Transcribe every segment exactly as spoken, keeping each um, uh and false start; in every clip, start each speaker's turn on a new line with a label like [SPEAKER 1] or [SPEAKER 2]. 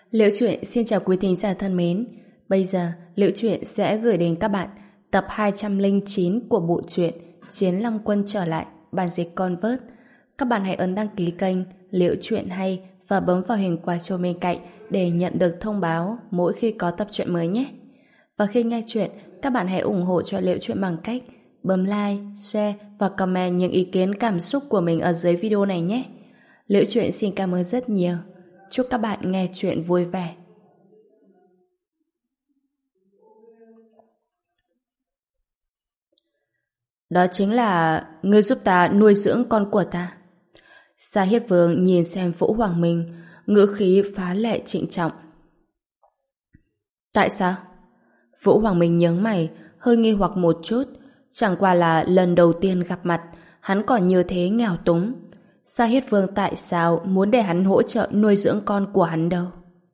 [SPEAKER 1] Liễu Chuyện xin chào quý thính giả thân mến. Bây giờ, Liễu Chuyện sẽ gửi đến các bạn tập hai trăm lẻ chín của bộ truyện Chiến Long Quân trở lại, bản dịch Convert. Các bạn hãy ấn đăng ký kênh Liễu Chuyện hay và bấm vào hình quả chuông bên cạnh để nhận được thông báo mỗi khi có tập truyện mới nhé. Và khi nghe chuyện, các bạn hãy ủng hộ cho Liễu Chuyện bằng cách bấm like, share và comment những ý kiến cảm xúc của mình ở dưới video này nhé. Liễu Chuyện xin cảm ơn rất nhiều. Chúc các bạn nghe chuyện vui vẻ. Đó chính là ngươi giúp ta nuôi dưỡng con của ta. Sa Hiết Vương nhìn xem Vũ Hoàng Minh, ngữ khí phá lệ trịnh trọng. Tại sao? Vũ Hoàng Minh nhướng mày, hơi nghi hoặc một chút. Chẳng qua là lần đầu tiên gặp mặt, hắn còn như thế nghèo túng. Sa Hiết Vương tại sao muốn để hắn hỗ trợ nuôi dưỡng con của hắn đâu?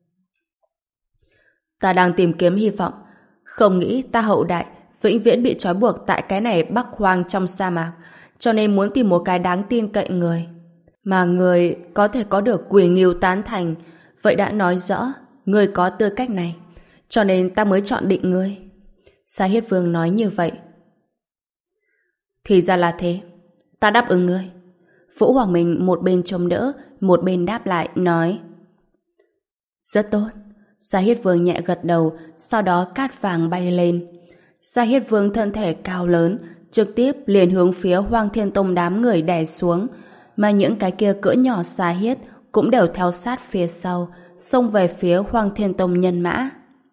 [SPEAKER 1] Ta đang tìm kiếm hy vọng, không nghĩ ta hậu đại vĩnh viễn bị trói buộc tại cái này Bắc Hoang trong sa mạc, cho nên muốn tìm một cái đáng tin cậy người. Mà người có thể có được Quỷ Ngưu tán thành, vậy đã nói rõ người có tư cách này, cho nên ta mới chọn định ngươi. Sa Hiết Vương nói như vậy. Thì ra là thế, ta đáp ứng ngươi. Vũ Hoàng Minh một bên chống đỡ, một bên đáp lại, nói: Rất tốt. Sa Hiết Vương nhẹ gật đầu, sau đó cát vàng bay lên. Sa Hiết Vương thân thể cao lớn, trực tiếp liền hướng phía Hoang Thiên Tông đám người đè xuống, mà những cái kia cỡ nhỏ Sa Hiết cũng đều theo sát phía sau, xông về phía Hoang Thiên Tông nhân mã.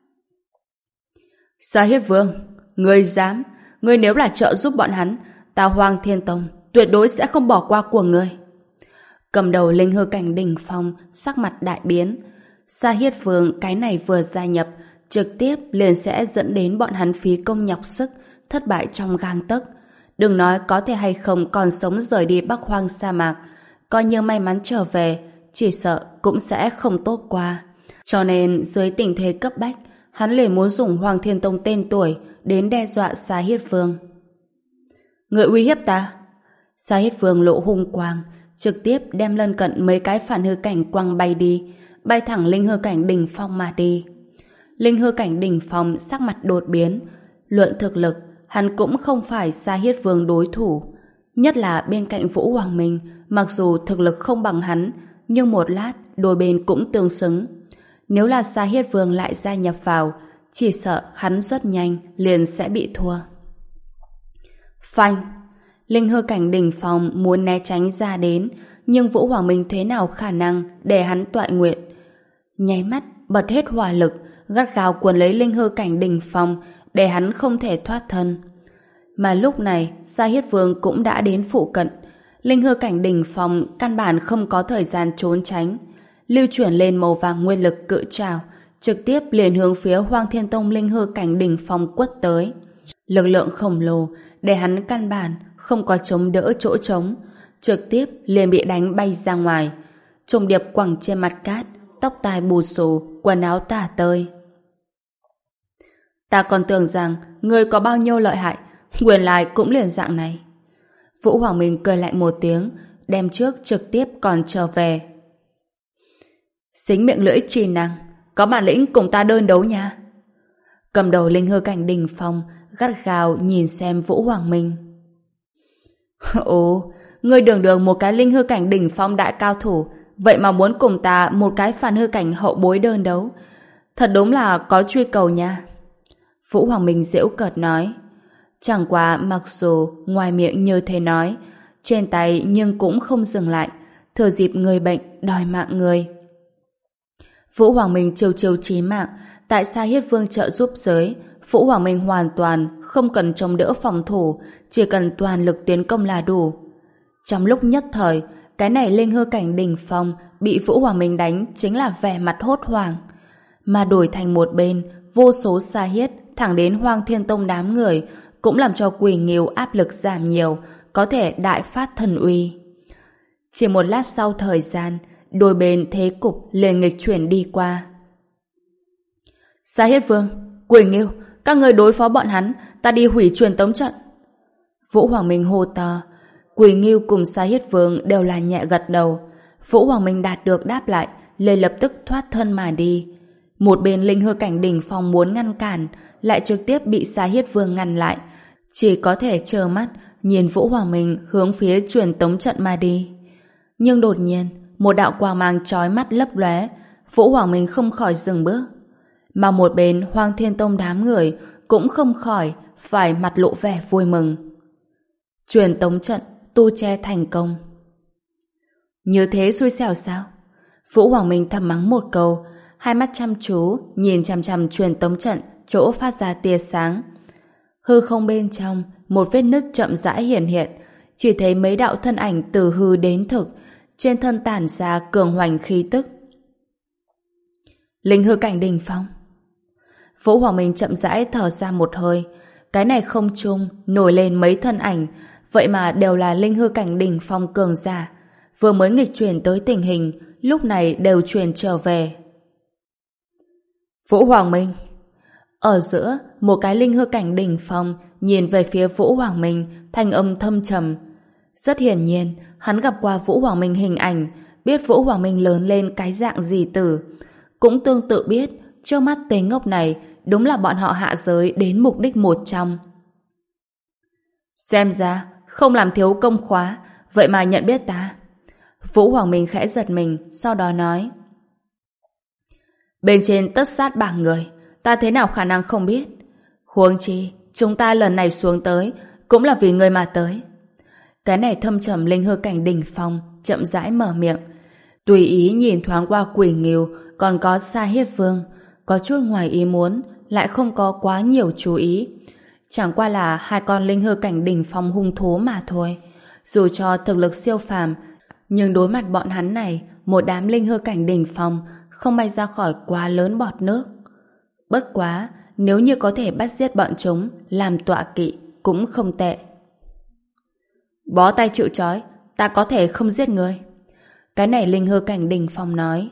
[SPEAKER 1] Sa Hiết Vương, ngươi dám, ngươi nếu là trợ giúp bọn hắn, ta Hoang Thiên Tông tuyệt đối sẽ không bỏ qua của ngươi. Cầm đầu linh hư cảnh đỉnh phong, sắc mặt đại biến. Sa Hiết Vương cái này vừa gia nhập, trực tiếp liền sẽ dẫn đến bọn hắn phí công nhọc sức, thất bại trong gang tấc. Đừng nói có thể hay không còn sống rời đi Bắc Hoang sa mạc, coi như may mắn trở về, chỉ sợ cũng sẽ không tốt qua. Cho nên dưới tình thế cấp bách, hắn liền muốn dùng Hoàng Thiên Tông tên tuổi đến đe dọa Sa Hiết Vương. Người uy hiếp ta? Sa Hiết Vương lộ hung quang, trực tiếp đem lân cận mấy cái phản hư cảnh quăng bay đi, bay thẳng linh hư cảnh đỉnh phong mà đi. Linh hư cảnh đỉnh phong sắc mặt đột biến, luận thực lực, hắn cũng không phải Sa Hiết Vương đối thủ. Nhất là bên cạnh Vũ Hoàng Minh, mặc dù thực lực không bằng hắn, nhưng một lát đôi bên cũng tương xứng. Nếu là Sa Hiết Vương lại gia nhập vào, chỉ sợ hắn rất nhanh liền sẽ bị thua. Phanh! Linh hư cảnh đỉnh phong muốn né tránh ra đến, nhưng Vũ Hoàng Minh thế nào khả năng để hắn toại nguyện. Nháy mắt bật hết hỏa lực, gắt gao cuốn lấy linh hư cảnh đỉnh phong để hắn không thể thoát thân. Mà lúc này Sa Hiết Vương cũng đã đến phụ cận. Linh hư cảnh đỉnh phong căn bản không có thời gian trốn tránh, lưu chuyển lên màu vàng nguyên lực cự trảo, trực tiếp liền hướng phía Hoang Thiên Tông linh hư cảnh đỉnh phong quất tới. Lực lượng khổng lồ để hắn căn bản không có chống đỡ chỗ trống, trực tiếp liền bị đánh bay ra ngoài, trùng điệp quẳng trên mặt cát, tóc tai bù xù, quần áo tả tơi. Ta còn tưởng rằng ngươi có bao nhiêu lợi hại, nguyên lai cũng liền dạng này. Vũ Hoàng Minh cười lại một tiếng, đem trước trực tiếp còn trở về. Xính miệng lưỡi trì năng, có bản lĩnh cùng ta đơn đấu nha. Cầm đầu linh hư cảnh đỉnh phong gắt gao nhìn xem Vũ Hoàng Minh. Ồ, ngươi đường đường một cái linh hư cảnh đỉnh phong đại cao thủ, vậy mà muốn cùng ta một cái phản hư cảnh hậu bối đơn đấu, thật đúng là có truy cầu nha. Vũ Hoàng Minh giễu cợt nói. Chẳng qua mặc dù ngoài miệng như thế nói, trên tay nhưng cũng không dừng lại, thừa dịp người bệnh đòi mạng người. Vũ Hoàng Minh chiêu chiêu chí mạng, tại Sa Hiết Vương trợ giúp giới, Vũ Hoàng Minh hoàn toàn không cần chống đỡ phòng thủ, chỉ cần toàn lực tiến công là đủ. Trong lúc nhất thời, cái này linh hư cảnh đỉnh phong bị Vũ Hoàng Minh đánh chính là vẻ mặt hốt hoảng. Mà đổi thành một bên, vô số Sa Hiết thẳng đến Hoang Thiên Tông đám người cũng làm cho Quỷ Ngưu áp lực giảm nhiều, có thể đại phát thần uy. Chỉ một lát sau thời gian, đôi bên thế cục liền nghịch chuyển đi qua. Sa Hiết Vương, Quỷ Ngưu, các người đối phó bọn hắn, ta đi hủy truyền tống trận. Vũ Hoàng Minh hô to. Quỷ Ngưu cùng Sa Hiết Vương đều là nhẹ gật đầu. Vũ Hoàng Minh đạt được đáp lại, liền lập tức thoát thân mà đi. Một bên linh hư cảnh đỉnh phong muốn ngăn cản, lại trực tiếp bị Sa Hiết Vương ngăn lại, chỉ có thể trơ mắt nhìn Vũ Hoàng Minh hướng phía truyền tống trận mà đi. Nhưng đột nhiên, một đạo quang mang chói mắt lấp lóe, Vũ Hoàng Minh không khỏi dừng bước. Mà một bên Hoang Thiên Tông đám người cũng không khỏi phải mặt lộ vẻ vui mừng. Truyền tống trận tu che thành công. Như thế xui xẻo sao? Vũ Hoàng Minh thầm mắng một câu, hai mắt chăm chú nhìn chằm chằm truyền tống trận chỗ phát ra tia sáng. Hư không bên trong, một vết nứt chậm rãi hiển hiện, chỉ thấy mấy đạo thân ảnh từ hư đến thực, trên thân tản ra cường hoành khí tức. Linh hư cảnh đỉnh phong. Vũ Hoàng Minh chậm rãi thở ra một hơi, cái này không trung nổi lên mấy thân ảnh, vậy mà đều là linh hư cảnh đỉnh phong cường giả, vừa mới nghịch chuyển tới tình hình, lúc này đều chuyển trở về. Vũ Hoàng Minh. Ở giữa, một cái linh hư cảnh đỉnh phong nhìn về phía Vũ Hoàng Minh, thanh âm thâm trầm. Rất hiển nhiên, hắn gặp qua Vũ Hoàng Minh hình ảnh, biết Vũ Hoàng Minh lớn lên cái dạng gì tử. Cũng tương tự biết, trước mắt tên ngốc này đúng là bọn họ hạ giới đến mục đích một trong. Xem ra, không làm thiếu công khóa, vậy mà nhận biết ta. Vũ Hoàng Minh khẽ giật mình, sau đó nói. Bên trên tất sát bảng người, ta thế nào khả năng không biết. Huống chi, chúng ta lần này xuống tới, cũng là vì người mà tới. Cái này thâm trầm linh hư cảnh đỉnh phong, chậm rãi mở miệng. Tùy ý nhìn thoáng qua Quỷ Nghiêu, còn có Sa Hiết Vương, có chút ngoài ý muốn, lại không có quá nhiều chú ý. Chẳng qua là hai con linh hư cảnh đỉnh phong hung thú mà thôi. Dù cho thực lực siêu phàm, nhưng đối mặt bọn hắn này, một đám linh hư cảnh đỉnh phong không bay ra khỏi quá lớn bọt nước. Bất quá, nếu như có thể bắt giết bọn chúng làm tọa kỵ cũng không tệ. Bó tay chịu trói, ta có thể không giết ngươi. Cái này linh hư cảnh đỉnh phong nói.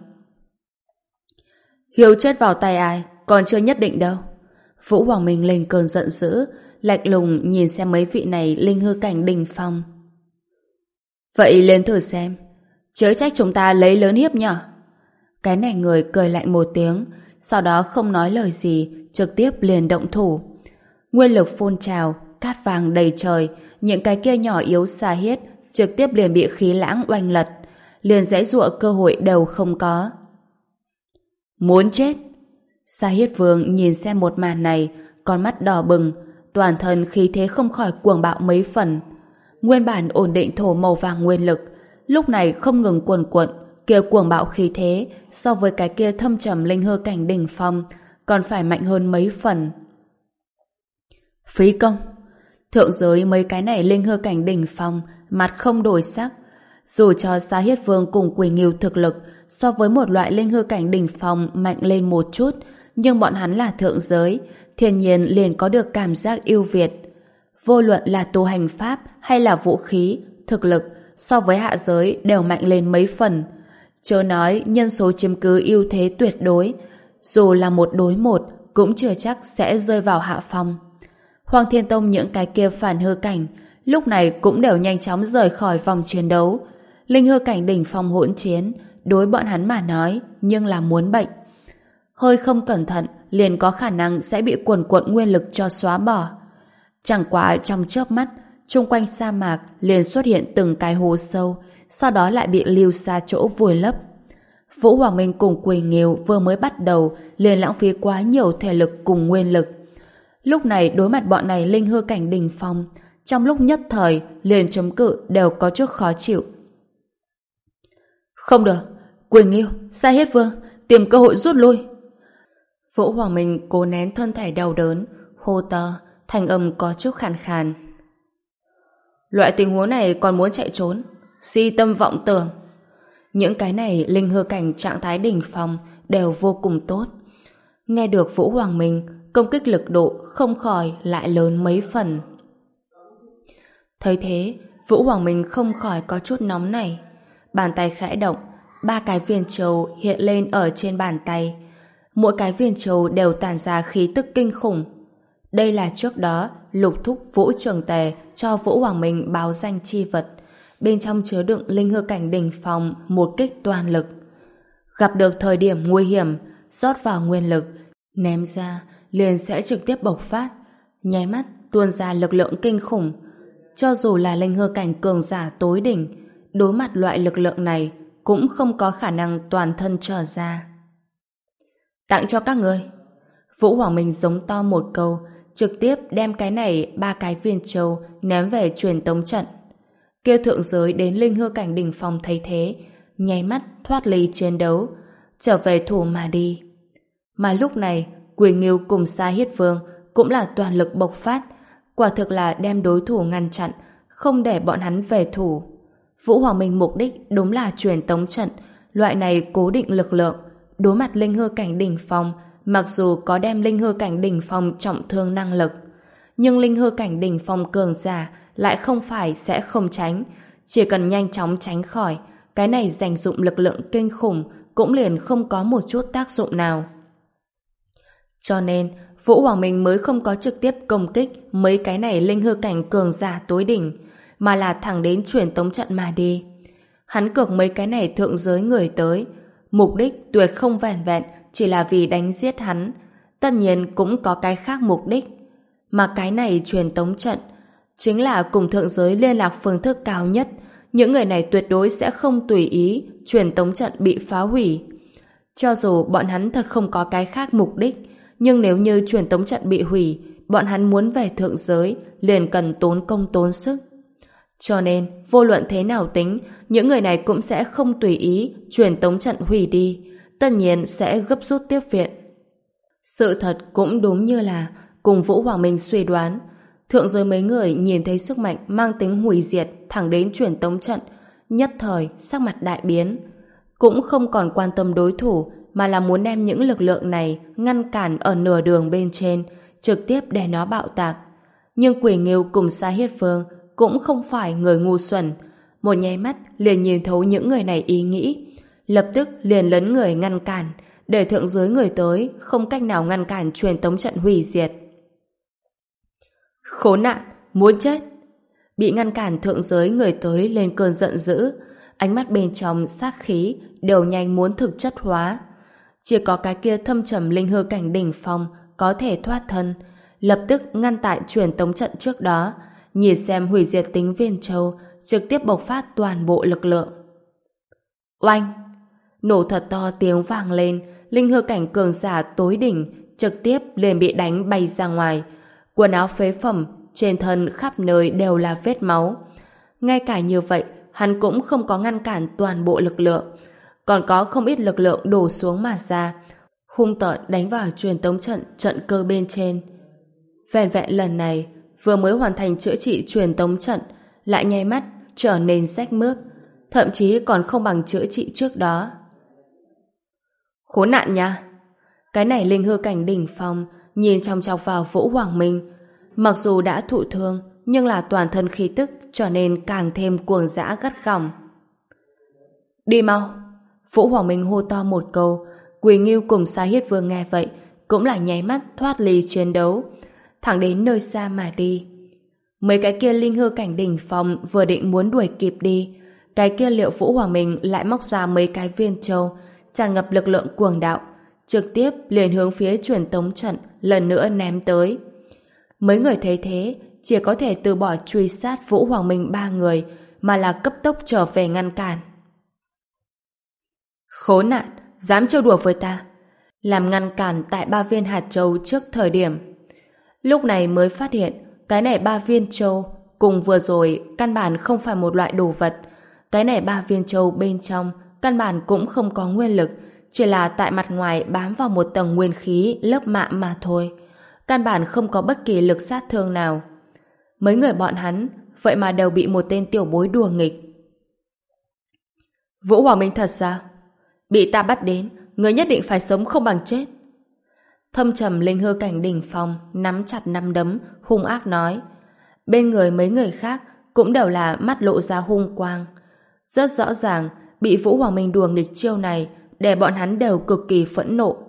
[SPEAKER 1] Hiếu chết vào tay ai còn chưa nhất định đâu. Vũ Hoàng Minh lên cơn giận dữ, lạnh lùng nhìn xem mấy vị này linh hư cảnh đỉnh phong. Vậy lên thử xem, chớ trách chúng ta lấy lớn hiếp nhở. Cái này người cười lạnh một tiếng, sau đó không nói lời gì, trực tiếp liền động thủ. Nguyên lực phun trào, cát vàng đầy trời, những cái kia nhỏ yếu Sa Hiết trực tiếp liền bị khí lãng oanh lật, liền giãy giụa cơ hội đều không có. Muốn chết. Sa Hiết Vương nhìn xem một màn này, con mắt đỏ bừng, toàn thân khí thế không khỏi cuồng bạo mấy phần. Nguyên bản ổn định thổ màu vàng nguyên lực, lúc này không ngừng cuồn cuộn, kia cuồng bạo khí thế so với cái kia thâm trầm linh hư cảnh đỉnh phong còn phải mạnh hơn mấy phần. Phí công. Thượng giới mấy cái này linh hư cảnh đỉnh phong mặt không đổi sắc. Dù cho Sa Hiết Vương cùng Quỷ Nghiêu thực lực so với một loại linh hư cảnh đỉnh phong mạnh lên một chút, nhưng bọn hắn là thượng giới, thiên nhiên liền có được cảm giác ưu việt. Vô luận là tu hành pháp hay là vũ khí, thực lực so với hạ giới đều mạnh lên mấy phần. Chớ nói nhân số chiếm cứ ưu thế tuyệt đối, dù là một đối một cũng chưa chắc sẽ rơi vào hạ phong. Hoang Thiên Tông những cái kia phản hư cảnh lúc này cũng đều nhanh chóng rời khỏi vòng chiến đấu. Linh hư cảnh đỉnh phong hỗn chiến đối bọn hắn mà nói nhưng là muốn bệnh. Hơi không cẩn thận liền có khả năng sẽ bị cuồn cuộn nguyên lực cho xóa bỏ. Chẳng qua trong chớp mắt, chung quanh sa mạc liền xuất hiện từng cái hố sâu, sau đó lại bị lưu xa chỗ vùi lấp. Vũ Hoàng Minh cùng Quỷ Nghiêu vừa mới bắt đầu liền lãng phí quá nhiều thể lực cùng nguyên lực. Lúc này đối mặt bọn này linh hư cảnh đỉnh phong, trong lúc nhất thời liền chống cự đều có chút khó chịu. Không được, Quỷ Nghiêu, Sa Hiết Vương, tìm cơ hội rút lui. Vũ Hoàng Minh cố nén thân thể đau đớn, hô to, thanh âm có chút khàn khàn. Loại tình huống này còn muốn chạy trốn, si tâm vọng tưởng. Những cái này linh hư cảnh trạng thái đỉnh phong đều vô cùng tốt. Nghe được Vũ Hoàng Minh, công kích lực độ không khỏi lại lớn mấy phần. Thấy thế, Vũ Hoàng Minh không khỏi có chút nóng này. Bàn tay khẽ động, ba cái viên châu hiện lên ở trên bàn tay. Mỗi cái viên châu đều tản ra khí tức kinh khủng. Đây là trước đó Lục Thúc Vũ Trường Tề cho Vũ Hoàng Minh báo danh chi vật, bên trong chứa đựng linh hư cảnh đỉnh phong một kích toàn lực. Gặp được thời điểm nguy hiểm, rót vào nguyên lực, ném ra, liền sẽ trực tiếp bộc phát, nháy mắt tuôn ra lực lượng kinh khủng. Cho dù là linh hư cảnh cường giả tối đỉnh, đối mặt loại lực lượng này cũng không có khả năng toàn thân trở ra. Tặng cho các ngươi. Vũ Hoàng Minh giống to một câu, trực tiếp đem cái này ba cái viên châu ném về truyền tống trận. Kia thượng giới đến linh hư cảnh đỉnh phong thấy thế, nháy mắt thoát ly chiến đấu, trở về thủ mà đi. Mà lúc này, Quỷ Ngưu cùng Sa Hiết Vương cũng là toàn lực bộc phát, quả thực là đem đối thủ ngăn chặn, không để bọn hắn về thủ. Vũ Hoàng Minh mục đích đúng là truyền tống trận, loại này cố định lực lượng, đối mặt linh hư cảnh đỉnh phong, mặc dù có đem linh hư cảnh đỉnh phong trọng thương năng lực, nhưng linh hư cảnh đỉnh phong cường giả lại không phải sẽ không tránh, chỉ cần nhanh chóng tránh khỏi, cái này dành dụng lực lượng kinh khủng cũng liền không có một chút tác dụng nào. Cho nên, Vũ Hoàng Minh mới không có trực tiếp công kích mấy cái này linh hư cảnh cường giả tối đỉnh, mà là thẳng đến truyền tống trận mà đi. Hắn cược mấy cái này thượng giới người tới, mục đích tuyệt không vẻn vẹn chỉ là vì đánh giết hắn, tất nhiên cũng có cái khác mục đích. Mà cái này truyền tống trận chính là cùng thượng giới liên lạc phương thức cao nhất, những người này tuyệt đối sẽ không tùy ý truyền tống trận bị phá hủy. Cho dù bọn hắn thật không có cái khác mục đích, nhưng nếu như truyền tống trận bị hủy, bọn hắn muốn về thượng giới liền cần tốn công tốn sức. Cho nên, vô luận thế nào tính, những người này cũng sẽ không tùy ý truyền tống trận hủy đi, tất nhiên sẽ gấp rút tiếp viện. Sự thật cũng đúng như là cùng Vũ Hoàng Minh suy đoán, thượng giới mấy người nhìn thấy sức mạnh mang tính hủy diệt thẳng đến truyền tống trận, nhất thời sắc mặt đại biến, cũng không còn quan tâm đối thủ, mà là muốn đem những lực lượng này ngăn cản ở nửa đường bên trên, trực tiếp để nó bạo tạc. Nhưng Quỷ Ngưu cùng Sa Hiết Vương cũng không phải người ngu xuẩn, một nháy mắt liền nhìn thấu những người này ý nghĩ, lập tức liền lấn người ngăn cản, để thượng giới người tới không cách nào ngăn cản truyền tống trận hủy diệt. Khốn nạn, muốn chết! Bị ngăn cản thượng giới người tới lên cơn giận dữ, ánh mắt bên trong sát khí đều nhanh muốn thực chất hóa. Chỉ có cái kia thâm trầm linh hư cảnh đỉnh phong có thể thoát thân, lập tức ngăn tại truyền tống trận trước đó, nhìn xem hủy diệt tính viên châu, trực tiếp bộc phát toàn bộ lực lượng. Oanh! Nổ thật to tiếng vang lên, linh hư cảnh cường giả tối đỉnh trực tiếp liền bị đánh bay ra ngoài, quần áo phế phẩm trên thân khắp nơi đều là vết máu. Ngay cả như vậy, hắn cũng không có ngăn cản toàn bộ lực lượng, còn có không ít lực lượng đổ xuống mà ra, hung tợn đánh vào truyền tống trận trận cơ bên trên. Vẹn vẹn lần này, vừa mới hoàn thành chữa trị truyền tống trận, lại nháy mắt trở nên rách mướp, thậm chí còn không bằng chữa trị trước đó. Khốn nạn nha! Cái này linh hư cảnh đỉnh phong nhìn chòng chọc vào Vũ Hoàng Minh, mặc dù đã thụ thương, nhưng là toàn thân khí tức trở nên càng thêm cuồng dã gắt gỏng. Đi mau! Vũ Hoàng Minh hô to một câu, Quỷ Ngưu cùng Sa Hiết Vương nghe vậy cũng là nháy mắt thoát ly chiến đấu, thẳng đến nơi xa mà đi. Mấy cái kia linh hư cảnh đỉnh phong vừa định muốn đuổi kịp đi, cái kia Liệu Vũ Hoàng Minh lại móc ra mấy cái viên châu tràn ngập lực lượng cuồng đạo, trực tiếp liền hướng phía truyền tống trận lần nữa ném tới. Mấy người thấy thế chỉ có thể từ bỏ truy sát Vũ Hoàng Minh ba người, mà là cấp tốc trở về ngăn cản. Khốn nạn, dám trêu đùa với ta, làm ngăn cản tại ba viên hạt châu trước thời điểm. Lúc này mới phát hiện cái này ba viên châu cùng vừa rồi căn bản không phải một loại đồ vật. Cái này ba viên châu bên trong căn bản cũng không có nguyên lực, chỉ là tại mặt ngoài bám vào một tầng nguyên khí lớp mạ mà thôi, căn bản không có bất kỳ lực sát thương nào. Mấy người bọn hắn vậy mà đều bị một tên tiểu bối đùa nghịch. Vũ Hoàng Minh thật sao? Bị ta bắt đến, người nhất định phải sống không bằng chết. Thâm trầm linh hư cảnh đỉnh phong nắm chặt nắm đấm, hung ác nói. Bên người mấy người khác cũng đều là mắt lộ ra hung quang. Rất rõ ràng, bị Vũ Hoàng Minh đùa nghịch chiêu này để bọn hắn đều cực kỳ phẫn nộ.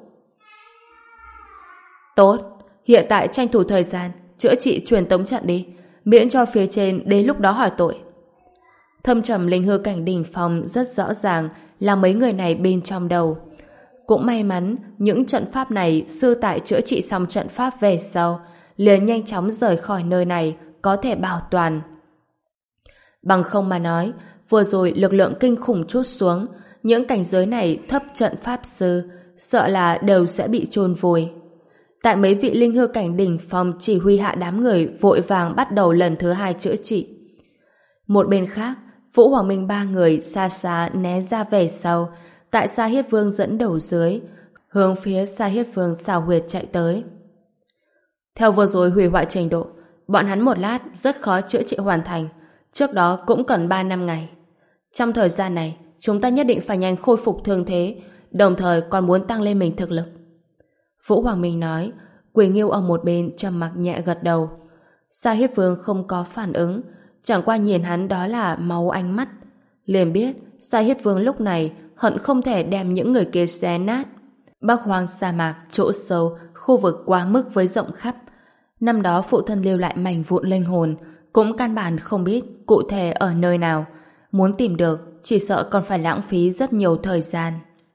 [SPEAKER 1] Tốt, hiện tại tranh thủ thời gian chữa trị truyền tống trận đi, miễn cho phía trên đến lúc đó hỏi tội. Thâm trầm linh hư cảnh đỉnh phong rất rõ ràng là mấy người này bên trong đầu. Cũng may mắn, những trận pháp này sư tại chữa trị xong trận pháp về sau, liền nhanh chóng rời khỏi nơi này, có thể bảo toàn. Bằng không mà nói, vừa rồi lực lượng kinh khủng trút xuống, những cảnh giới này thấp trận pháp sư, sợ là đều sẽ bị chôn vùi. Tại mấy vị linh hư cảnh đỉnh phong chỉ huy hạ đám người vội vàng bắt đầu lần thứ hai chữa trị. Một bên khác, Vũ Hoàng Minh ba người xa xa né ra về sau, tại Sa Hiết Vương dẫn đầu dưới, hướng phía Sa Hiết Vương xào huyệt chạy tới. Theo vừa rồi hủy hoại trình độ, bọn hắn một lát rất khó chữa trị hoàn thành, trước đó cũng cần ba năm ngày. Trong thời gian này, chúng ta nhất định phải nhanh khôi phục thương thế, đồng thời còn muốn tăng lên mình thực lực. Vũ Hoàng Minh nói, Quỳ Nghiêu ở một bên trầm mặc nhẹ gật đầu. Sa Hiết Vương không có phản ứng, chẳng qua nhìn hắn đó là máu ánh mắt. Liền biết, Sa Hiết Vương lúc này hận không thể đem những người kia xé nát. Bắc Hoang sa mạc, chỗ sâu, khu vực quá mức với rộng khắp. Năm đó phụ thân lưu lại mảnh vụn linh hồn, cũng căn bản không biết cụ thể ở nơi nào. Muốn tìm được, chỉ sợ còn phải lãng phí rất nhiều thời gian.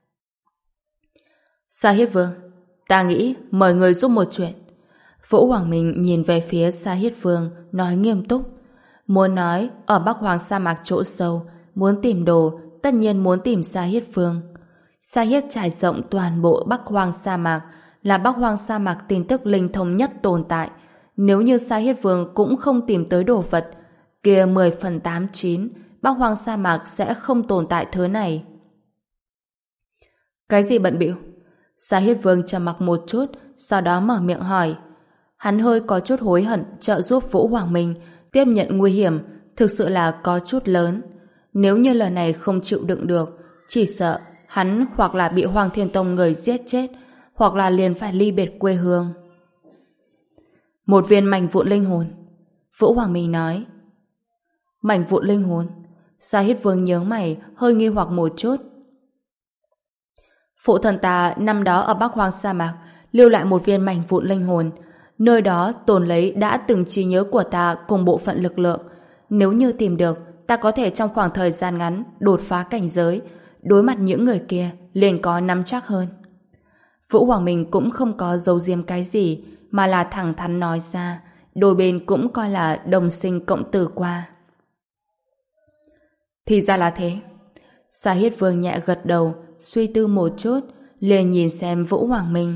[SPEAKER 1] Sa Hiết Vương, ta nghĩ mời người giúp một chuyện. Vũ Hoàng Minh nhìn về phía Sa Hiết Vương, nói nghiêm túc. Muốn nói, ở Bắc Hoang sa mạc chỗ sâu, muốn tìm đồ, tất nhiên muốn tìm Sa Hiết Vương. Sa Hiết trải rộng toàn bộ Bắc Hoang sa mạc, là Bắc Hoang sa mạc tin tức linh thông nhất tồn tại. Nếu như Sa Hiết Vương cũng không tìm tới đồ vật, kia mười phần tám chín, Bắc Hoang sa mạc sẽ không tồn tại thứ này. Cái gì bận bịu? Sa Hiết Vương trầm mặc một chút, sau đó mở miệng hỏi. Hắn hơi có chút hối hận trợ giúp Vũ Hoàng Minh tiếp nhận nguy hiểm, thực sự là có chút lớn. Nếu như lần này không chịu đựng được, chỉ sợ hắn hoặc là bị Hoàng Thiên Tông người giết chết, hoặc là liền phải ly biệt quê hương. Một viên mảnh vụn linh hồn. Vũ Hoàng Minh nói. Mảnh vụn linh hồn? Sa Hiết Vương nhớ mày, hơi nghi hoặc một chút. Phụ thân ta năm đó ở Bắc Hoang sa mạc lưu lại một viên mảnh vụn linh hồn. Nơi đó tồn lấy đã từng trí nhớ của ta cùng bộ phận lực lượng. Nếu như tìm được, ta có thể trong khoảng thời gian ngắn đột phá cảnh giới, đối mặt những người kia liền có nắm chắc hơn. Vũ Hoàng Minh cũng không có giấu giếm cái gì, mà là thẳng thắn nói ra, đôi bên cũng coi là đồng sinh cộng tử qua. Thì ra là thế. Sa Hiết Vương nhẹ gật đầu, suy tư một chút, liền nhìn xem Vũ Hoàng Minh.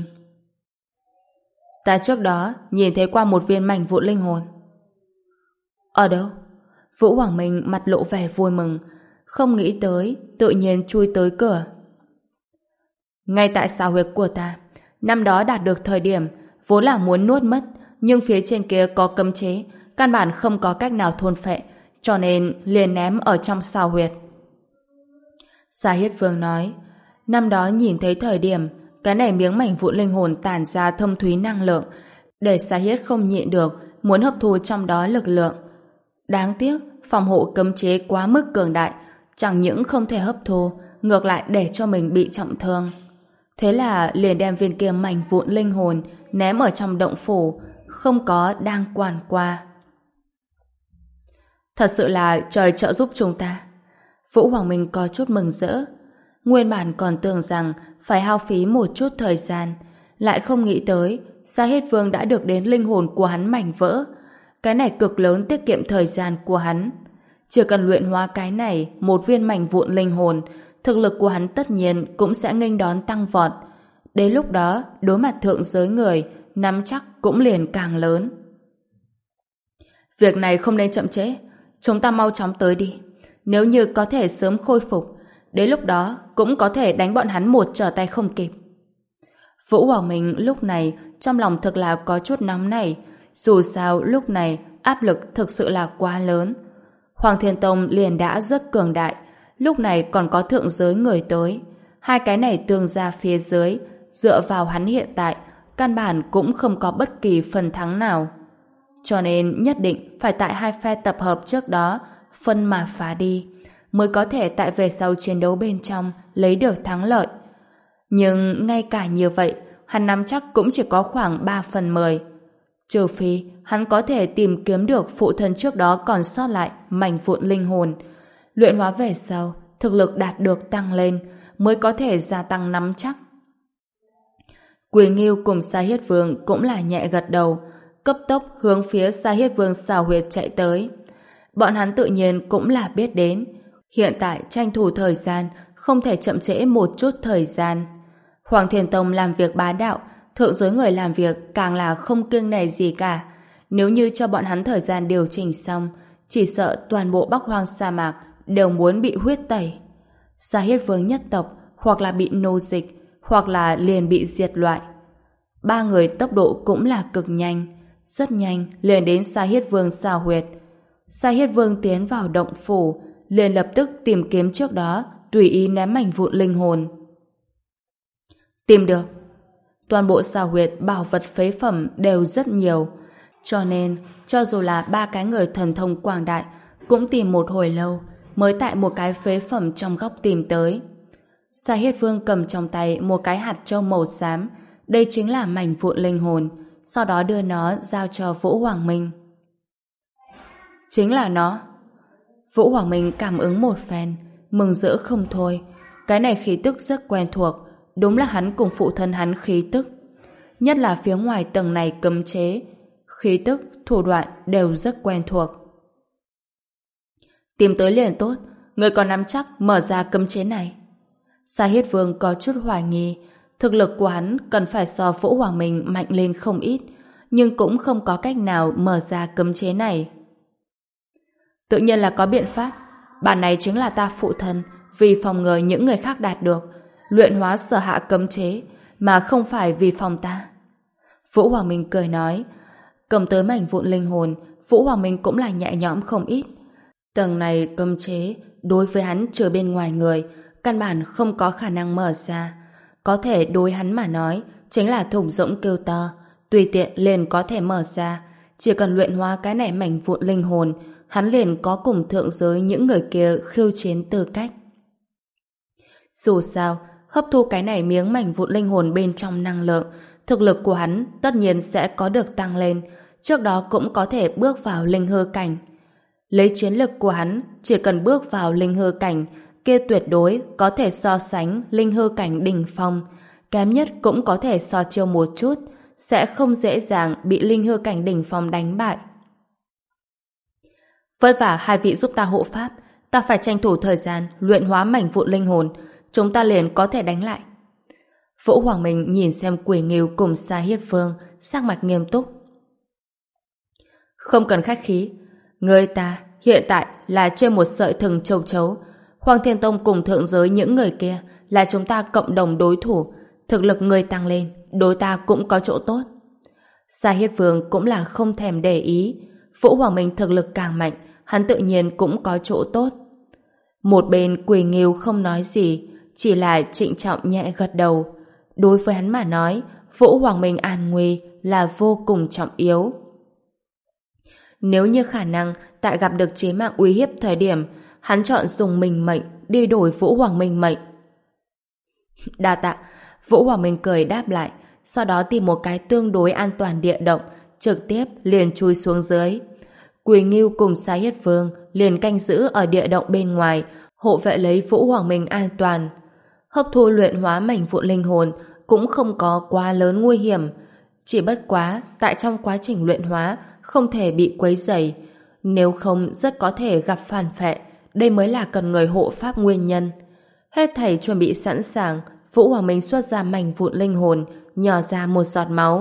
[SPEAKER 1] Ta trước đó nhìn thấy qua một viên mảnh vụn linh hồn. Ở đâu? Vũ Hoàng Minh mặt lộ vẻ vui mừng, không nghĩ tới, tự nhiên chui tới cửa. Ngay tại xào huyệt của ta, năm đó đạt được thời điểm, vốn là muốn nuốt mất, nhưng phía trên kia có cấm chế, căn bản không có cách nào thôn phệ, cho nên liền ném ở trong xào huyệt. Sa Hiết Vương nói, năm đó nhìn thấy thời điểm, cái này miếng mảnh vụn linh hồn tản ra thâm thúy năng lượng, để Sa Hiết không nhịn được, muốn hấp thu trong đó lực lượng. Đáng tiếc, phòng hộ cấm chế quá mức cường đại, chẳng những không thể hấp thu, ngược lại để cho mình bị trọng thương. Thế là liền đem viên kia mảnh vụn linh hồn ném ở trong động phủ, không có đang quản qua. Thật sự là trời trợ giúp chúng ta. Vũ Hoàng Minh có chút mừng rỡ. Nguyên bản còn tưởng rằng phải hao phí một chút thời gian, lại không nghĩ tới Sa Hiết Vương đã được đến linh hồn của hắn mảnh vỡ. Cái này cực lớn tiết kiệm thời gian của hắn. Chỉ cần luyện hóa cái này một viên mảnh vụn linh hồn, thực lực của hắn tất nhiên cũng sẽ nghênh đón tăng vọt. Đến lúc đó, đối mặt thượng giới người, nắm chắc cũng liền càng lớn. Việc này không nên chậm trễ, chúng ta mau chóng tới đi. Nếu như có thể sớm khôi phục, đến lúc đó cũng có thể đánh bọn hắn một trở tay không kịp. Vũ Hoàng Minh lúc này trong lòng thực là có chút nóng nảy, dù sao lúc này áp lực thực sự là quá lớn. Hoàng Thiên Tông liền đã rất cường đại, lúc này còn có thượng giới người tới. Hai cái này tương ra phía dưới, dựa vào hắn hiện tại, căn bản cũng không có bất kỳ phần thắng nào. Cho nên nhất định phải tại hai phe tập hợp trước đó, phân mà phá đi, mới có thể tại về sau chiến đấu bên trong lấy được thắng lợi. Nhưng ngay cả như vậy, hắn nắm chắc cũng chỉ có khoảng ba phần mười. Trừ phi hắn có thể tìm kiếm được phụ thân trước đó còn sót lại mảnh vụn linh hồn. Luyện hóa về sau, thực lực đạt được tăng lên, mới có thể gia tăng nắm chắc. Quỳ Nghiêu cùng Sa Hiết Vương cũng là nhẹ gật đầu, cấp tốc hướng phía Sa Hiết Vương xào huyệt chạy tới. Bọn hắn tự nhiên cũng là biết đến, hiện tại tranh thủ thời gian, không thể chậm trễ một chút thời gian. Hoàng Thiên Tông làm việc bá đạo, thượng giới người làm việc càng là không kiêng nể gì cả. Nếu như cho bọn hắn thời gian điều chỉnh xong, chỉ sợ toàn bộ Bắc Hoang sa mạc đều muốn bị huyết tẩy. Sa Hiết Vương nhất tộc hoặc là bị nô dịch, hoặc là liền bị diệt loại. Ba người tốc độ cũng là cực nhanh, rất nhanh liền đến Sa Hiết Vương xào huyệt. Sa Hiết Vương tiến vào động phủ, liền lập tức tìm kiếm trước đó, tùy ý ném mảnh vụn linh hồn. Tìm được. Toàn bộ xào huyệt bảo vật phế phẩm đều rất nhiều, cho nên cho dù là ba cái người thần thông quảng đại cũng tìm một hồi lâu mới tại một cái phế phẩm trong góc tìm tới. Sa Hiết Vương cầm trong tay một cái hạt châu màu xám, đây chính là mảnh vụn linh hồn, sau đó đưa nó giao cho Vũ Hoàng Minh. Chính là nó. Vũ Hoàng Minh cảm ứng một phen, mừng rỡ không thôi. Cái này khí tức rất quen thuộc, đúng là hắn cùng phụ thân hắn khí tức. Nhất là phía ngoài tầng này cấm chế, khí tức, thủ đoạn đều rất quen thuộc. Tìm tới liền tốt, người còn nắm chắc mở ra cấm chế này. Sa Hiết Vương có chút hoài nghi, thực lực của hắn cần phải so Vũ Hoàng Minh mạnh lên không ít, nhưng cũng không có cách nào mở ra cấm chế này. Tự nhiên là có biện pháp. Bản này chính là ta phụ thân vì phòng ngừa những người khác đạt được, luyện hóa sở hạ cấm chế, mà không phải vì phòng ta. Vũ Hoàng Minh cười nói. Cầm tới mảnh vụn linh hồn, Vũ Hoàng Minh cũng là nhẹ nhõm không ít. Tầng này cấm chế đối với hắn trừ bên ngoài người, căn bản không có khả năng mở ra. Có thể đối hắn mà nói chính là thủng rỗng kêu to, tùy tiện liền có thể mở ra. Chỉ cần luyện hóa cái này mảnh vụn linh hồn, hắn liền có cùng thượng giới những người kia khiêu chiến tư cách. Dù sao, hấp thu cái này miếng mảnh vụn linh hồn bên trong năng lượng, thực lực của hắn tất nhiên sẽ có được tăng lên, trước đó cũng có thể bước vào linh hư cảnh. Lấy chiến lực của hắn, chỉ cần bước vào linh hư cảnh, kia tuyệt đối có thể so sánh linh hư cảnh đỉnh phong, kém nhất cũng có thể so chiêu một chút, sẽ không dễ dàng bị linh hư cảnh đỉnh phong đánh bại. Vất vả hai vị giúp ta hộ pháp, ta phải tranh thủ thời gian luyện hóa mảnh vụn linh hồn, chúng ta liền có thể đánh lại. Vũ Hoàng Minh nhìn xem Quỷ Nghiêu cùng Sa Hiết Vương, sắc mặt nghiêm túc. Không cần khách khí, người ta hiện tại là trên một sợi thừng châu chấu. Hoàng Thiên Tông cùng thượng giới những người kia là chúng ta cộng đồng đối thủ, thực lực người tăng lên, đối ta cũng có chỗ tốt. Sa Hiết Vương cũng là không thèm để ý, Vũ Hoàng Minh thực lực càng mạnh, hắn tự nhiên cũng có chỗ tốt. Một bên Quỷ Nghiêu không nói gì, chỉ là trịnh trọng nhẹ gật đầu. Đối với hắn mà nói, Vũ Hoàng Minh an nguy là vô cùng trọng yếu. Nếu như khả năng tại gặp được chế mạng uy hiếp thời điểm, hắn chọn dùng mình mệnh đi đổi Vũ Hoàng Minh mệnh. Đa tạ. Vũ Hoàng Minh cười đáp lại, sau đó tìm một cái tương đối an toàn địa động, trực tiếp liền chui xuống dưới. Quỳ Nghiêu cùng Sa Hiết Vương liền canh giữ ở địa động bên ngoài, hộ vệ lấy Vũ Hoàng Minh an toàn. Hấp thu luyện hóa mảnh vụn linh hồn cũng không có quá lớn nguy hiểm, chỉ bất quá tại trong quá trình luyện hóa không thể bị quấy rầy, nếu không rất có thể gặp phản phệ, đây mới là cần người hộ pháp nguyên nhân. Hết thảy chuẩn bị sẵn sàng, Vũ Hoàng Minh xuất ra mảnh vụn linh hồn, nhỏ ra một giọt máu.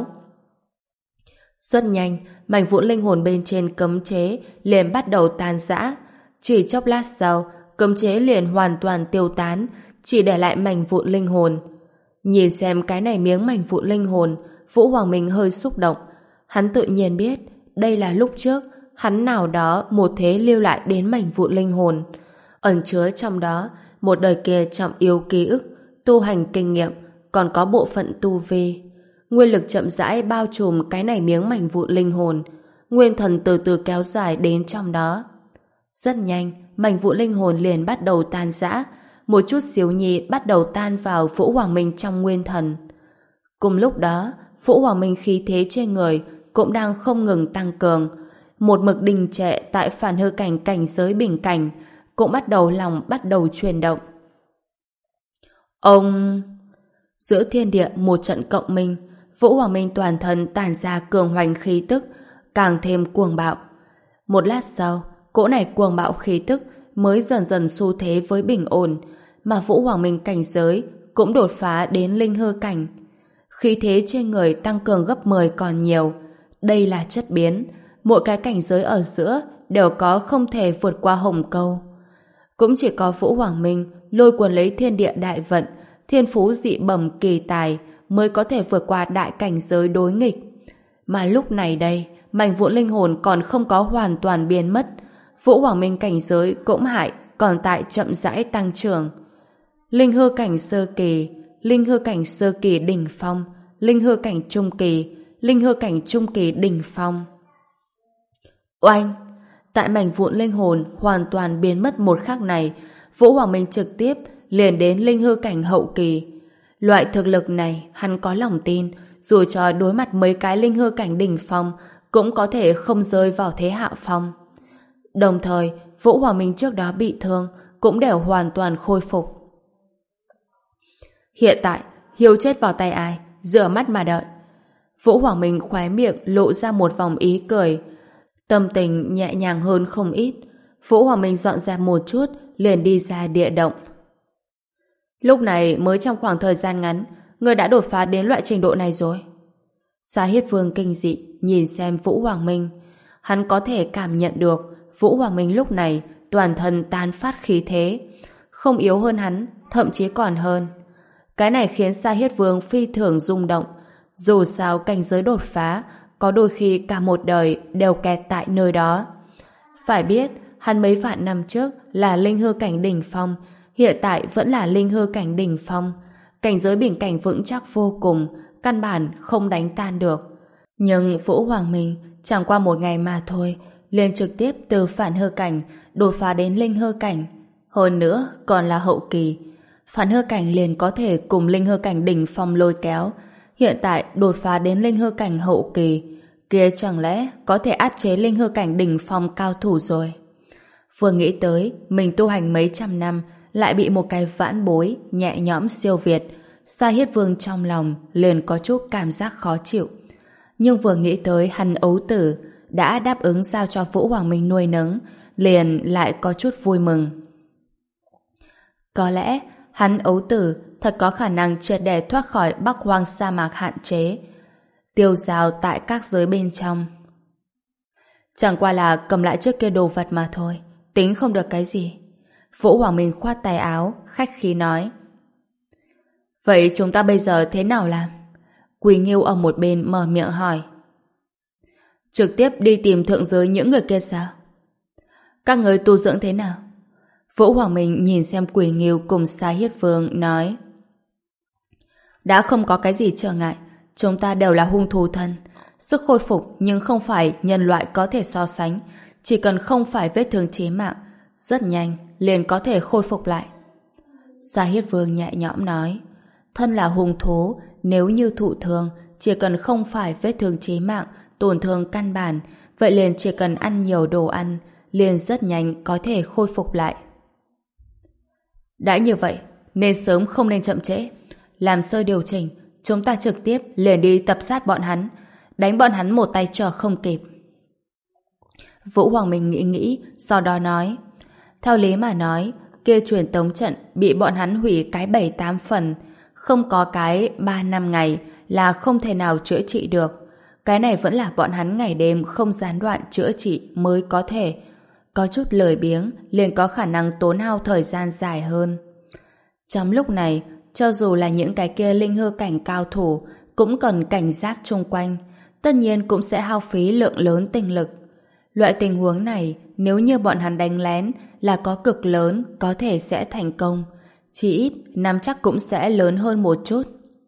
[SPEAKER 1] Rất nhanh, mảnh vụn linh hồn bên trên cấm chế liền bắt đầu tan rã. Chỉ chốc lát sau, cấm chế liền hoàn toàn tiêu tán, chỉ để lại mảnh vụn linh hồn. Nhìn xem cái này miếng mảnh vụn linh hồn, Vũ Hoàng Minh hơi xúc động. Hắn tự nhiên biết, đây là lúc trước, hắn nào đó một thế lưu lại đến mảnh vụn linh hồn. Ẩn chứa trong đó, một đời kia trọng yếu ký ức, tu hành kinh nghiệm, còn có bộ phận tu vi. Nguyên lực chậm rãi bao trùm cái này miếng mảnh vụn linh hồn, nguyên thần từ từ kéo dài đến trong đó. Rất nhanh, mảnh vụn linh hồn liền bắt đầu tan rã, một chút xíu nhi bắt đầu tan vào Vũ Hoàng Minh trong nguyên thần. Cùng lúc đó, Vũ Hoàng Minh khí thế trên người cũng đang không ngừng tăng cường, một mực đình trệ tại phản hư cảnh cảnh giới bình cảnh, cũng bắt đầu lòng bắt đầu chuyển động. Ông... Giữa thiên địa một trận cộng minh, Vũ Hoàng Minh toàn thân tản ra cường hoành khí tức, càng thêm cuồng bạo. Một lát sau, cỗ này cuồng bạo khí tức mới dần dần xu thế với bình ổn, mà Vũ Hoàng Minh cảnh giới cũng đột phá đến linh hư cảnh. Khí thế trên người tăng cường gấp mười còn nhiều. Đây là chất biến, mỗi cái cảnh giới ở giữa đều có không thể vượt qua hồng câu. Cũng chỉ có Vũ Hoàng Minh lôi cuốn lấy thiên địa đại vận, thiên phú dị bẩm kỳ tài mới có thể vượt qua đại cảnh giới đối nghịch. Mà lúc này đây, mảnh vụn linh hồn còn không có hoàn toàn biến mất. Vũ Hoàng Minh cảnh giới cũng hại còn tại chậm rãi tăng trưởng. Linh hư cảnh sơ kỳ, linh hư cảnh sơ kỳ đỉnh phong, linh hư cảnh trung kỳ, linh hư cảnh trung kỳ đỉnh phong. Oanh! Tại mảnh vụn linh hồn hoàn toàn biến mất một khắc này, Vũ Hoàng Minh trực tiếp liền đến linh hư cảnh hậu kỳ. Loại thực lực này hắn có lòng tin, dù cho đối mặt mấy cái linh hư cảnh đỉnh phong cũng có thể không rơi vào thế hạ phong. Đồng thời, Vũ Hoàng Minh trước đó bị thương cũng đều hoàn toàn khôi phục. Hiện tại, hiếu chết vào tay ai, rửa mắt mà đợi. Vũ Hoàng Minh khóe miệng lộ ra một vòng ý cười, tâm tình nhẹ nhàng hơn không ít. Vũ Hoàng Minh dọn dẹp một chút liền đi ra địa động. Lúc này mới trong khoảng thời gian ngắn, người đã đột phá đến loại trình độ này rồi. Sa Hiết Vương kinh dị nhìn xem Vũ Hoàng Minh. Hắn có thể cảm nhận được Vũ Hoàng Minh lúc này toàn thân tán phát khí thế, không yếu hơn hắn, thậm chí còn hơn. Cái này khiến Sa Hiết Vương phi thường rung động. Dù sao cảnh giới đột phá có đôi khi cả một đời đều kẹt tại nơi đó. Phải biết hắn mấy vạn năm trước là linh hư cảnh đỉnh phong, hiện tại vẫn là linh hư cảnh đỉnh phong. Cảnh giới bình cảnh vững chắc vô cùng, căn bản không đánh tan được. Nhưng Vũ Hoàng Minh chẳng qua một ngày mà thôi, liền trực tiếp từ phản hư cảnh đột phá đến linh hư cảnh. Hơn nữa còn là hậu kỳ. Phản hư cảnh liền có thể cùng linh hư cảnh đỉnh phong lôi kéo. Hiện tại đột phá đến linh hư cảnh hậu kỳ, kia chẳng lẽ có thể áp chế linh hư cảnh đỉnh phong cao thủ rồi. Vừa nghĩ tới mình tu hành mấy trăm năm lại bị một cái vãn bối nhẹ nhõm siêu việt, Sa Hiết Vương trong lòng liền có chút cảm giác khó chịu. Nhưng vừa nghĩ tới hắn ấu tử đã đáp ứng giao cho Vũ Hoàng Minh nuôi nấng, liền lại có chút vui mừng. Có lẽ hắn ấu tử thật có khả năng triệt để thoát khỏi Bắc Hoang sa mạc hạn chế, tiêu dao tại các giới bên trong. Chẳng qua là cầm lại trước kia đồ vật mà thôi, tính không được cái gì. Vũ Hoàng Minh khoát tay áo, khách khí nói. Vậy chúng ta bây giờ thế nào làm? Quỳ Nghiêu ở một bên mở miệng hỏi. Trực tiếp đi tìm thượng giới những người kia sao? Các người tu dưỡng thế nào? Vũ Hoàng Minh nhìn xem Quỳ Nghiêu cùng Sa Hiết Vương nói. Đã không có cái gì trở ngại, chúng ta đều là hung thú thân. Sức khôi phục nhưng không phải nhân loại có thể so sánh, chỉ cần không phải vết thương chí mạng, rất nhanh liền có thể khôi phục lại. Sa Hiết Vương nhẹ nhõm nói. Thân là hung thú, nếu như thụ thương, chỉ cần không phải vết thương chí mạng, tổn thương căn bản, vậy liền chỉ cần ăn nhiều đồ ăn, liền rất nhanh có thể khôi phục lại. Đã như vậy, nên sớm không nên chậm trễ. Làm sơ điều chỉnh, chúng ta trực tiếp liền đi tập sát bọn hắn, đánh bọn hắn một tay chờ không kịp. Vũ Hoàng Minh nghĩ nghĩ, sau đó nói. Theo lý mà nói, kia truyền tống trận bị bọn hắn hủy cái bảy tám phần, không có cái ba năm ngày là không thể nào chữa trị được. Cái này vẫn là bọn hắn ngày đêm không gián đoạn chữa trị mới có thể. Có chút lười biếng, liền có khả năng tốn hao thời gian dài hơn. Trong lúc này, cho dù là những cái kia linh hư cảnh cao thủ, cũng cần cảnh giác chung quanh, tất nhiên cũng sẽ hao phí lượng lớn tinh lực. Loại tình huống này, nếu như bọn hắn đánh lén, là có cực lớn có thể sẽ thành công. Chỉ ít, nắm chắc cũng sẽ lớn hơn một chút.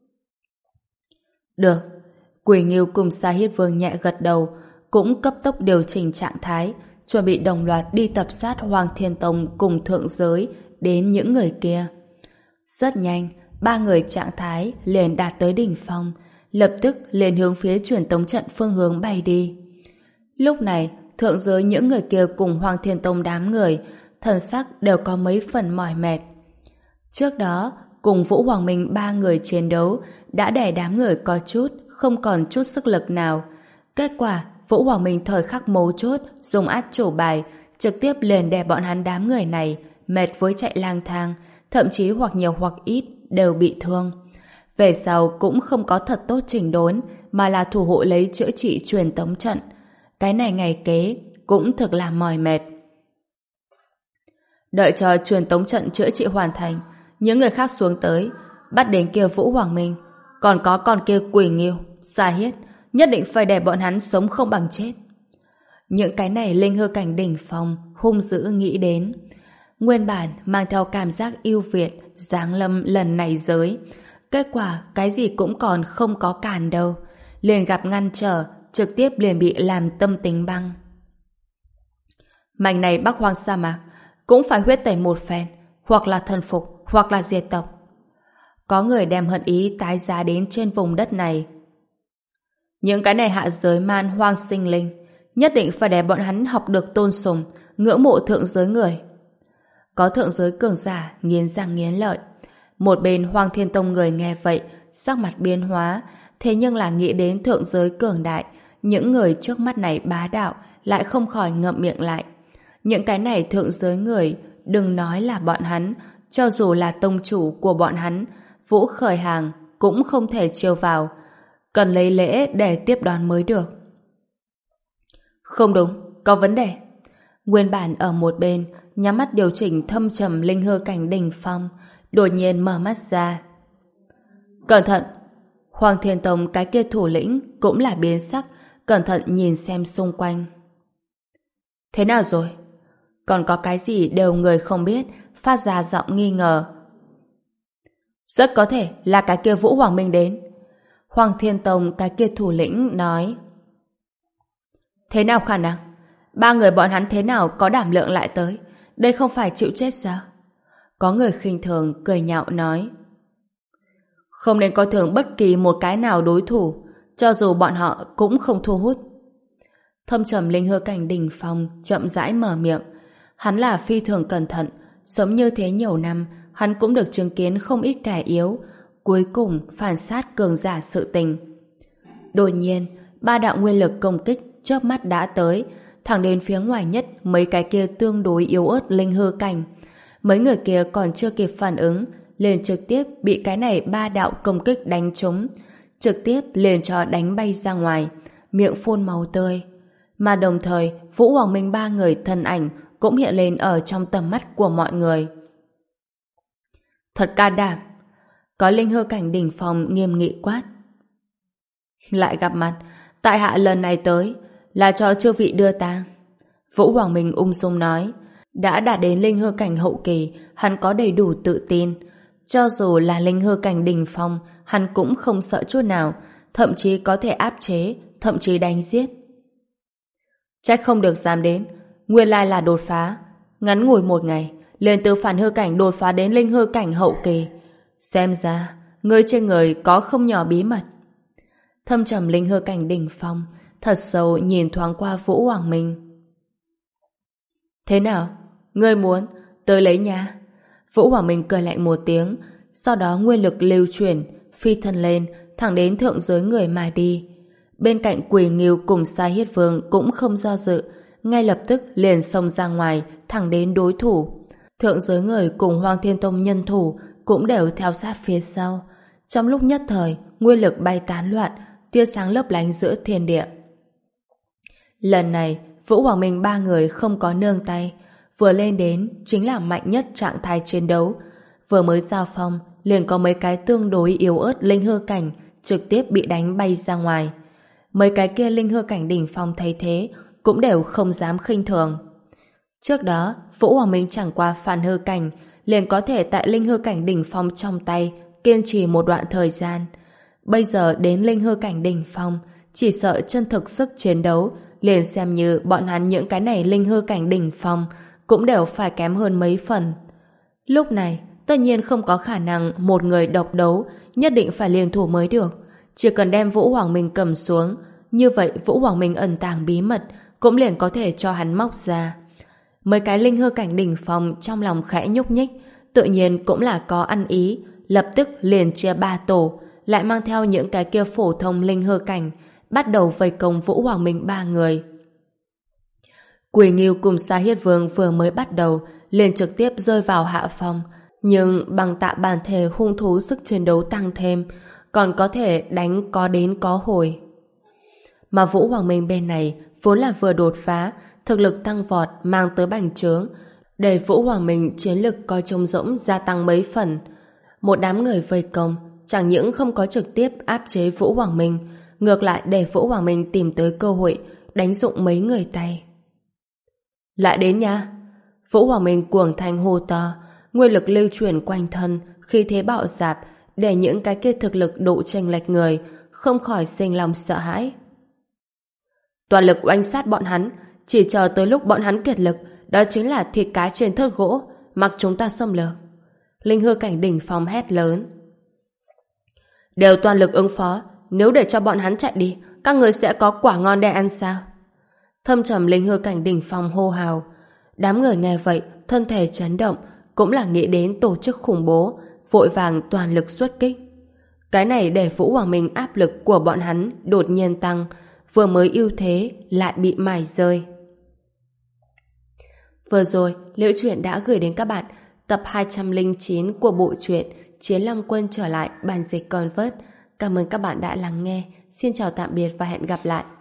[SPEAKER 1] Được. Quỷ Nghiêu cùng Sa Hiết Vương nhẹ gật đầu, cũng cấp tốc điều chỉnh trạng thái, chuẩn bị đồng loạt đi tập sát Hoàng Thiên Tông cùng thượng giới đến những người kia. Rất nhanh, ba người trạng thái liền đạt tới đỉnh phong, lập tức liền hướng phía truyền tống trận phương hướng bay đi. Lúc này, thượng giới những người kia cùng Hoàng Thiên Tông đám người thần sắc đều có mấy phần mỏi mệt. Trước đó, cùng Vũ Hoàng Minh ba người chiến đấu đã để đám người có chút, không còn chút sức lực nào. Kết quả, Vũ Hoàng Minh thời khắc mấu chốt dùng át chủ bài, trực tiếp liền đè bọn hắn đám người này mệt với chạy lang thang, thậm chí hoặc nhiều hoặc ít đều bị thương. Về sau cũng không có thật tốt chỉnh đốn, mà là thủ hộ lấy chữa trị truyền tống trận. Cái này ngày kế cũng thực là mỏi mệt. Đợi cho truyền tống trận chữa trị hoàn thành, những người khác xuống tới, bắt đến kia Vũ Hoàng Minh, còn có con kia Quỷ Nghiêu, Sa Hiết, nhất định phải để bọn hắn sống không bằng chết. Những cái này linh hư cảnh đỉnh phong hung dữ nghĩ đến. Nguyên bản mang theo cảm giác ưu việt giáng lâm lần này giới, kết quả cái gì cũng còn không có cản đâu, liền gặp ngăn trở, trực tiếp liền bị làm tâm tính băng. Mảnh này Bắc Hoang sa mạc cũng phải huyết tẩy một phen, hoặc là thần phục, hoặc là diệt tộc. Có người đem hận ý tái giá đến trên vùng đất này. Những cái này hạ giới man hoang sinh linh, nhất định phải để bọn hắn học được tôn sùng, ngưỡng mộ thượng giới người. Có thượng giới cường giả nghiến răng nghiến lợi. Một bên Hoang Thiên Tông người nghe vậy, sắc mặt biến hóa, thế nhưng là nghĩ đến thượng giới cường đại, những người trước mắt này bá đạo, lại không khỏi ngậm miệng lại. Những cái này thượng giới người, đừng nói là bọn hắn, cho dù là tông chủ của bọn hắn, Vũ Khởi Hàng cũng không thể chiêu vào, cần lấy lễ để tiếp đón mới được. Không đúng, có vấn đề. Nguyên bản ở một bên, nhắm mắt điều chỉnh thâm trầm linh hư cảnh đỉnh phong, đột nhiên mở mắt ra. Cẩn thận! Hoàng Thiên Tông cái kia thủ lĩnh cũng là biến sắc, cẩn thận nhìn xem xung quanh. Thế nào rồi? Còn có cái gì đều người không biết, phát ra giọng nghi ngờ. Rất có thể là cái kia Vũ Hoàng Minh đến. Hoàng Thiên Tông cái kia thủ lĩnh nói. Thế nào khả năng? Ba người bọn hắn thế nào có đảm lượng lại tới? Đây không phải chịu chết sao? Có người khinh thường cười nhạo nói. Không nên coi thường bất kỳ một cái nào đối thủ, cho dù bọn họ cũng không thu hút. Thâm trầm linh hư cảnh đỉnh phong chậm rãi mở miệng. Hắn là phi thường cẩn thận, sống như thế nhiều năm, hắn cũng được chứng kiến không ít kẻ yếu, cuối cùng phản sát cường giả sự tình. Đột nhiên, ba đạo nguyên lực công kích chớp mắt đã tới, thẳng đến phía ngoài nhất mấy cái kia tương đối yếu ớt linh hư cảnh. Mấy người kia còn chưa kịp phản ứng, liền trực tiếp bị cái này ba đạo công kích đánh trúng, trực tiếp liền cho đánh bay ra ngoài, miệng phun máu tươi. Mà đồng thời, Vũ Hoàng Minh ba người thân ảnh cũng hiện lên ở trong tầm mắt của mọi người. Thật can đảm! Có linh hư cảnh đỉnh phong nghiêm nghị quát. Lại gặp mặt, tại hạ lần này tới là cho chư vị đưa tang. Vũ Hoàng Minh ung dung nói, đã đạt đến linh hư cảnh hậu kỳ, hắn có đầy đủ tự tin. Cho dù là linh hư cảnh đỉnh phong, hắn cũng không sợ chút nào, thậm chí có thể áp chế, thậm chí đánh giết. Trách không được dám đến, nguyên lai là đột phá. Ngắn ngủi một ngày, liền từ phản hư cảnh đột phá đến linh hư cảnh hậu kỳ. Xem ra, người trên người có không nhỏ bí mật. Thâm trầm linh hư cảnh đỉnh phong, thật sâu nhìn thoáng qua Vũ Hoàng Minh. Thế nào? Ngươi muốn, tới lấy nha. Vũ Hoàng Minh cười lạnh một tiếng, sau đó nguyên lực lưu chuyển, phi thân lên, thẳng đến thượng giới người mà đi. Bên cạnh Quỷ Nghiêu cùng Sa Hiết Vương cũng không do dự, ngay lập tức liền xông ra ngoài, thẳng đến đối thủ. Thượng giới người cùng Hoang Thiên Tông nhân thủ cũng đều theo sát phía sau. Trong lúc nhất thời, nguyên lực bay tán loạn, tia sáng lấp lánh giữa thiên địa. Lần này, Vũ Hoàng Minh ba người không có nương tay, vừa lên đến chính là mạnh nhất trạng thái chiến đấu. Vừa mới giao phong, liền có mấy cái tương đối yếu ớt linh hư cảnh trực tiếp bị đánh bay ra ngoài. Mấy cái kia linh hư cảnh đỉnh phong thấy thế cũng đều không dám khinh thường. Trước đó, Vũ Hoàng Minh chẳng qua phản hư cảnh, liền có thể tại linh hư cảnh đỉnh phong trong tay kiên trì một đoạn thời gian. Bây giờ đến linh hư cảnh đỉnh phong, chỉ sợ chân thực sức chiến đấu, liền xem như bọn hắn những cái này linh hư cảnh đỉnh phong cũng đều phải kém hơn mấy phần. Lúc này, tất nhiên không có khả năng một người độc đấu, nhất định phải liên thủ mới được. Chỉ cần đem Vũ Hoàng Minh cầm xuống, như vậy Vũ Hoàng Minh ẩn tàng bí mật cũng liền có thể cho hắn móc ra. Mấy cái linh hư cảnh đỉnh phong trong lòng khẽ nhúc nhích, tự nhiên cũng là có ăn ý, lập tức liền chia ba tổ, lại mang theo những cái kia phổ thông linh hư cảnh, bắt đầu vây công Vũ Hoàng Minh ba người. Quỷ Ngưu cùng Sa Hiết Vương vừa mới bắt đầu, liền trực tiếp rơi vào hạ phong, nhưng bằng tạ bản thể hung thú sức chiến đấu tăng thêm, còn có thể đánh có đến có hồi. Mà Vũ Hoàng Minh bên này vốn là vừa đột phá, thực lực tăng vọt mang tới bành trướng, để Vũ Hoàng Minh chiến lực coi trông rỗng gia tăng mấy phần. Một đám người vây công, chẳng những không có trực tiếp áp chế Vũ Hoàng Minh, ngược lại để Vũ Hoàng Minh tìm tới cơ hội đánh dụng mấy người tay. Lại đến nha! Vũ Hoàng Minh cuồng thanh hô to, nguyên lực lưu chuyển quanh thân, khi thế bạo dạp, để những cái kia thực lực độ chênh lệch người không khỏi sinh lòng sợ hãi. Toàn lực oanh sát bọn hắn, chỉ chờ tới lúc bọn hắn kiệt lực, đó chính là thịt cá trên thớt gỗ, mặc chúng ta xâm lược. Linh hư cảnh đỉnh phong hét lớn. Đều toàn lực ứng phó, nếu để cho bọn hắn chạy đi, các người sẽ có quả ngon để ăn sao? Thâm trầm linh hư cảnh đỉnh phong hô hào. Đám người nghe vậy, thân thể chấn động, cũng là nghĩ đến tổ chức khủng bố, vội vàng toàn lực xuất kích. Cái này để Vũ Hoàng Minh áp lực của bọn hắn đột nhiên tăng, vừa mới ưu thế lại bị mài rơi. Vừa rồi, Liễu Chuyện đã gửi đến các bạn tập hai trăm lẻ chín của bộ truyện Chiến Long Quân trở lại bản dịch Convert. Cảm ơn các bạn đã lắng nghe. Xin chào tạm biệt và hẹn gặp lại.